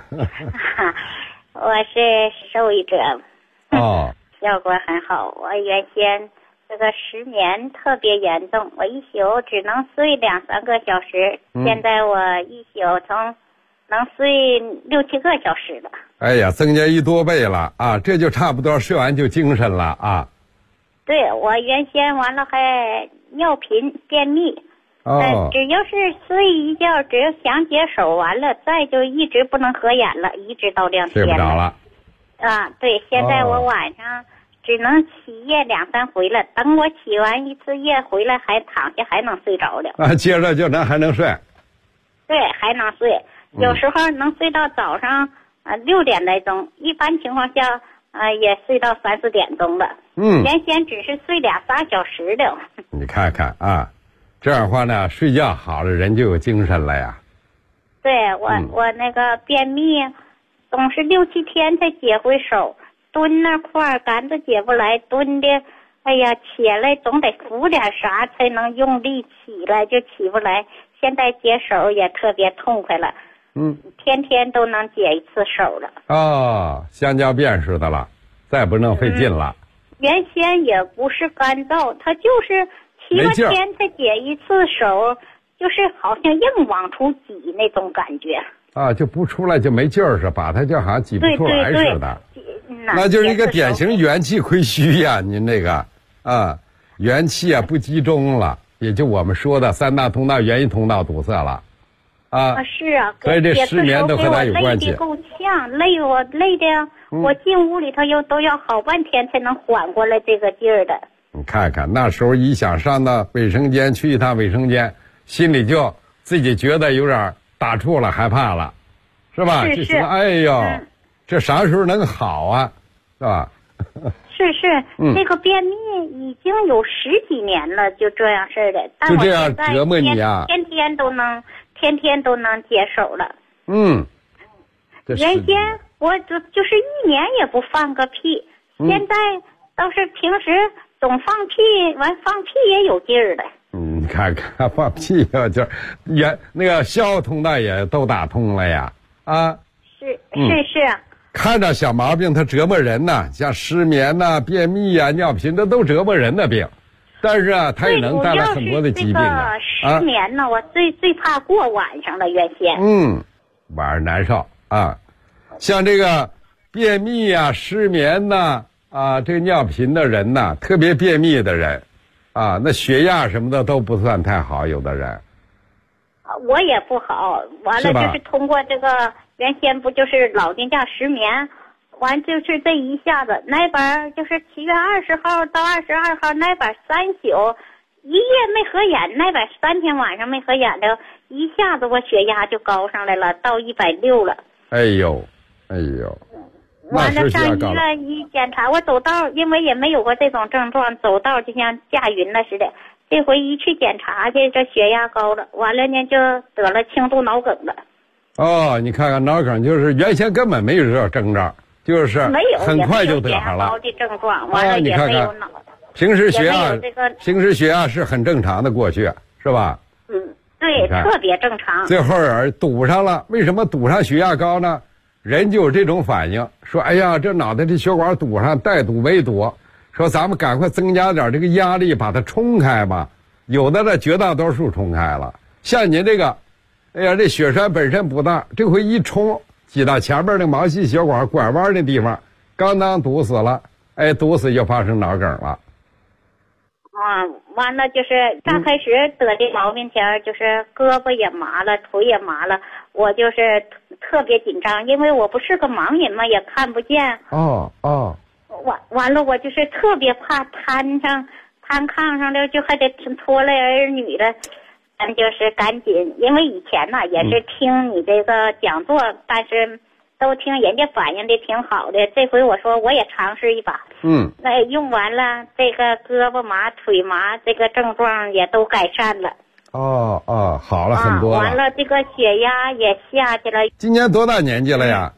我是受益者。效果很好。我原先这个失眠特别严重，我一宿只能睡2-3个小时，现在我一宿能睡6-7个小时了。 哎呀，增加1多倍了啊！这就差不多睡完就精神了啊。 对，我原先完了还尿频便秘，只要是睡一觉，只要想解手完了，再就一直不能合眼了，一直到2天睡不着了。 对，现在我晚上只能起夜2-3回了，等我起完一次夜回来还躺下还能睡着了。 接着就还能睡。 对，还能睡，有时候能睡到早上6点来钟，一般情况下也睡到3-4点钟了。原先只是睡2-3小时的。 你看看啊，这样的话呢，睡觉好了人就有精神了呀。 对，我那个便秘总是6-7天才解回手，蹲那块杆子解不来，蹲的哎呀起来总得扶点啥才能用力起来，就起不来。现在解手也特别痛快了。天天都能解一次手了。 香蕉便似的了，再不能费劲了。 原先也不是干燥，它就是7-8天才解一次手， 就是好像硬往出挤那种感觉。 啊，就不出来就没劲儿似的，把它就好像挤不出来似的。那就是一个典型元气亏虚呀，您这个啊，元气啊不集中了，也就我们说的三大通道、元阴通道堵塞了。 是啊， 所以这失眠都和它有关系。 累得够呛，我累的，我进屋里头都要好半天才能缓过来这个劲儿的。 你看看那时候一想上到卫生间去一趟卫生间，心里就自己觉得有点打怵了，害怕了，是吧？ 是。 就说哎呦，这啥时候能好啊，是吧？ 是，这个便秘已经有10几年了，就这样式的。但我现在折磨你啊， 天天都能接手了。原先我就是1年也不放个屁，现在倒是平时总放屁，完放屁也有劲儿的。 你看看放屁啊，就是那个消化通道也都打通了呀，啊。是。看着小毛病它折磨人呐，像失眠呐、便秘啊、尿频，这都折磨人的病。但是啊，它也能带来很多的疾病啊。 失眠呢，我最怕过晚上了，原先。 晚上难受啊。像这个便秘啊、失眠呐、这个尿频的人呐，特别便秘的人，那血压什么的都不算太好，有的人。 我也不好，完了就是通过这个，原先不就是老年假失眠，完就是这一下子那边就是7月20号到22号那边3宿一夜没合眼，那边3天晚上没合眼的，一下子我血压就高上来了，到160了。 哎呦， 完了上医院一检查，我走道因为也没有过这种症状，走道就像驾云了似的。这回一去检查去，这血压高了，完了呢就得了轻度脑梗了。 你看看脑梗，就是原先根本没有这症状，就是很快就得上了。 高的症状，完了也没有脑。 平时血压是很正常的，过去是吧？ 对，特别正常。 最后堵上了，为什么堵上血压高呢？人就有这种反应，说哎呀，这脑袋这血管堵上，带堵围堵。说咱们赶快增加点这个压力，把它冲开吧。有的呢，绝大多数冲开了。像您这个，哎呀，这血栓本身不大，这回一冲，挤到前面那毛细血管拐弯的地方，刚当堵死了，堵死就发生脑梗了。 完了就是刚开始得这毛病前，就是胳膊也麻了，腿也麻了，我就是特别紧张，因为我不是个盲人嘛，也看不见。完了，我就是特别怕瘫炕上的，就还得拖累儿女的，咱就是赶紧，因为以前呢也是听你这个讲座，但是都听人家反映的挺好的。这回我说我也尝试一把，那用完了，这个胳膊麻、腿麻，这个症状也都改善了。 好了很多了。 完了，这个血压也下去了。 今年多大年纪了呀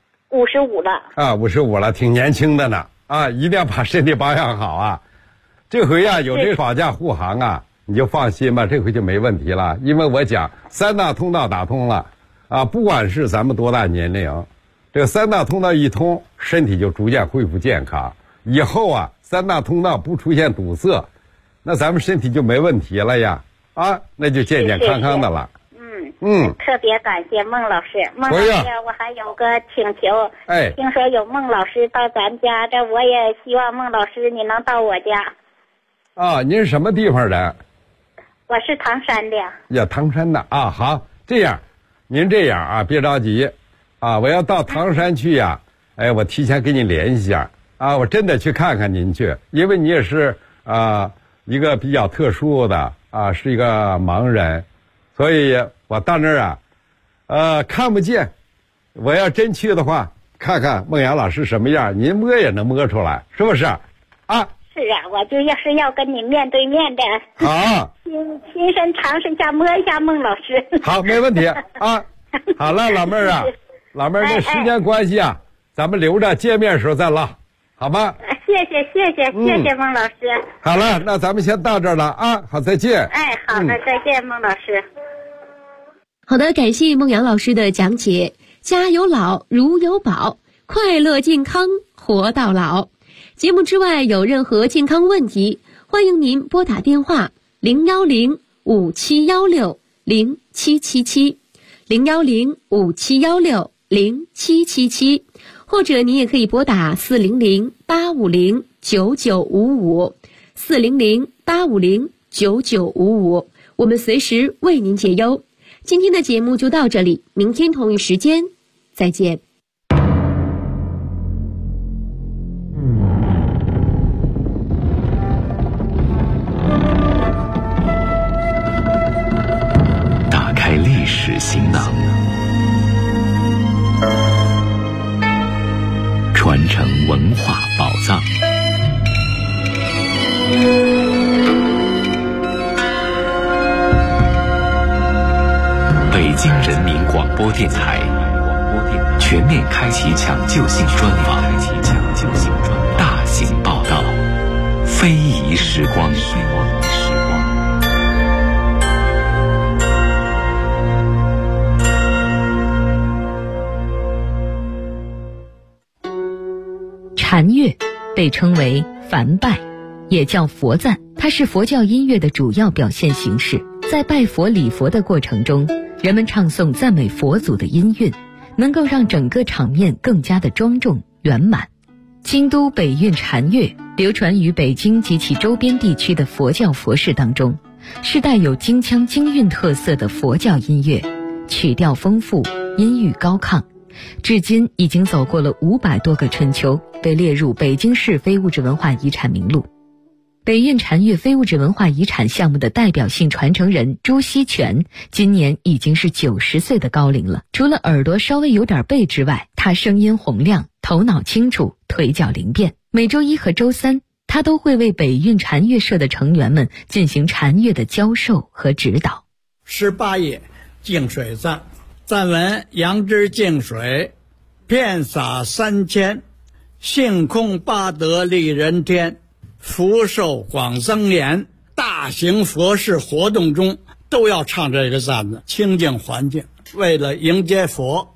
？55了。 55了，挺年轻的呢。一定要把身体保养好啊！这回有这个保驾护航啊，你就放心吧，这回就没问题了。因为我讲3大通道打通了，不管是咱们多大年龄，这个3大通道一通，身体就逐渐恢复健康。以后3大通道不出现堵塞，那咱们身体就没问题了呀，那就健健康康的了。 特别感谢孟老师。孟老师，我还有个请求。听说有孟老师到咱家，这我也希望孟老师你能到我家。 您是什么地方的？ 我是唐山的。 呀，唐山的啊，好，这样，您这样别着急，我要到唐山去呀，我提前跟你联系一下，我真的去看看您去，因为你也是一个比较特殊的是一个盲人，所以我到那儿看不见，我要真去的话，看看孟阳老师什么样，您摸也能摸出来，是不是？ 是我就是要跟你面对面的。 好， 亲身尝试一下，摸一下孟老师。 好，没问题好了，老妹儿老妹儿，这时间关系咱们留着见面时候再唠，好吗？ 谢谢孟老师。 好了，那咱们先到这儿了好，再见。 好的，再见，孟老师。 好的，感谢孟阳老师的讲解。家有老，如有宝，快乐健康活到老。节目之外有任何健康问题，欢迎您拨打电话010-5716 ，01057160777，或者你也可以拨打400-850-9955，400-850-9955，我们随时为您解忧。今天的节目就到这里，明天同一时间再见。 打开历史行囊，传承文化宝藏。北京人民广播电台全面开启抢救性专访，大型报道，非遗时光。 禅乐被称为梵拜，也叫佛赞，它是佛教音乐的主要表现形式。在拜佛礼佛的过程中，人们唱诵赞美佛祖的音韵，能够让整个场面更加的庄重圆满。京都北韵禅乐流传于北京及其周边地区的佛教佛事当中，是带有京腔京韵特色的佛教音乐，曲调丰富，音域高亢，至今已经走过了500多个春秋，被列入北京市非物质文化遗产名录。北韵禅乐非物质文化遗产项目的代表性传承人朱锡全今年已经是90岁的高龄了。除了耳朵稍微有点背之外，他声音洪亮，头脑清楚，腿脚灵便。每周一和周三，他都会为北韵禅乐社的成员们进行禅乐的教授和指导。 18页净水赞，赞文：杨枝净水，遍洒3000，性空八德利人天，福寿广增延。大型佛事活动中都要唱这个赞子，清净环境，为了迎接佛。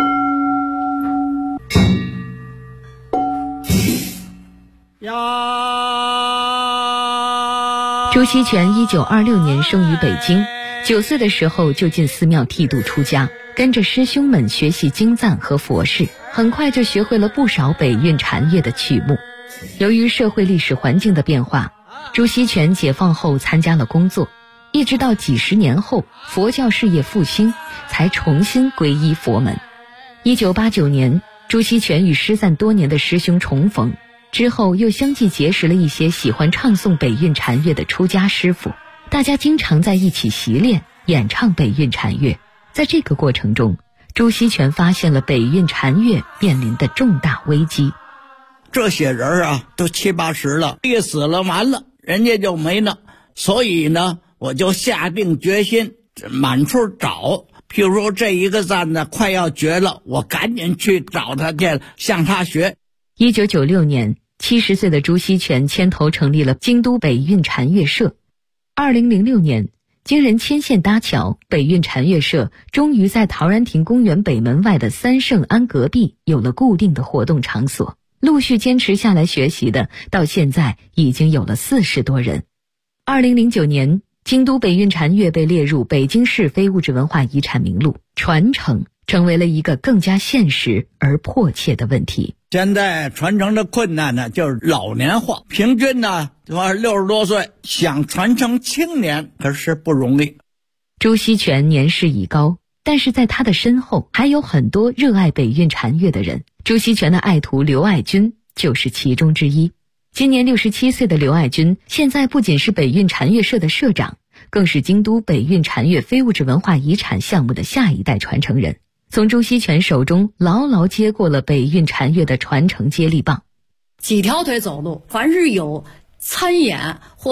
朱锡全1926年生于北京，9岁的时候就进寺庙剃度出家，跟着师兄们学习经赞和佛事，很快就学会了不少北韵禅乐的曲目。由于社会历史环境的变化，朱锡全解放后参加了工作，一直到几十年后佛教事业复兴，才重新皈依佛门。1989年，朱锡全与失散多年的师兄重逢，之后又相继结识了一些喜欢唱诵北韵禅乐的出家师傅，大家经常在一起习练演唱北韵禅乐。在这个过程中，朱锡全发现了北韵禅乐面临的重大危机。 这些人啊，都70、80了，一死了完了，人家就没了。所以呢，我就下定决心满处找。譬如说这一个赞呢快要绝了，我赶紧去找他去，向他学。 1996年，70岁的朱锡全牵头成立了京都北韵禅乐社。2006年，经人牵线搭桥，北韵禅乐社终于在陶然亭公园北门外的三圣庵隔壁有了固定的活动场所。陆续坚持下来学习的，到现在已经有了40多人。2009年，京都北韵禅乐被列入北京市非物质文化遗产名录，传承成为了一个更加现实而迫切的问题。 现在传承的困难呢，就是老年化，平均呢60多岁，想传承青年可是不容易。 朱锡全年事已高，但是在他的身后还有很多热爱北韵禅乐的人。朱锡全的爱徒刘爱军就是其中之一。今年67岁的刘爱军，现在不仅是北韵禅乐社的社长，更是京都北韵禅乐非物质文化遗产项目的下一代传承人，从朱锡全手中牢牢接过了北韵禅乐的传承接力棒。 几条腿走路，凡是有参演或